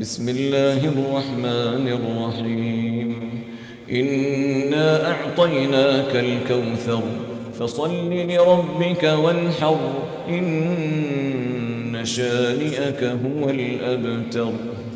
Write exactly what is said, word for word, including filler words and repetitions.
بسم الله الرحمن الرحيم إنا أعطيناك الكوثر فصل لربك وانحر إن شانئك هو الأبتر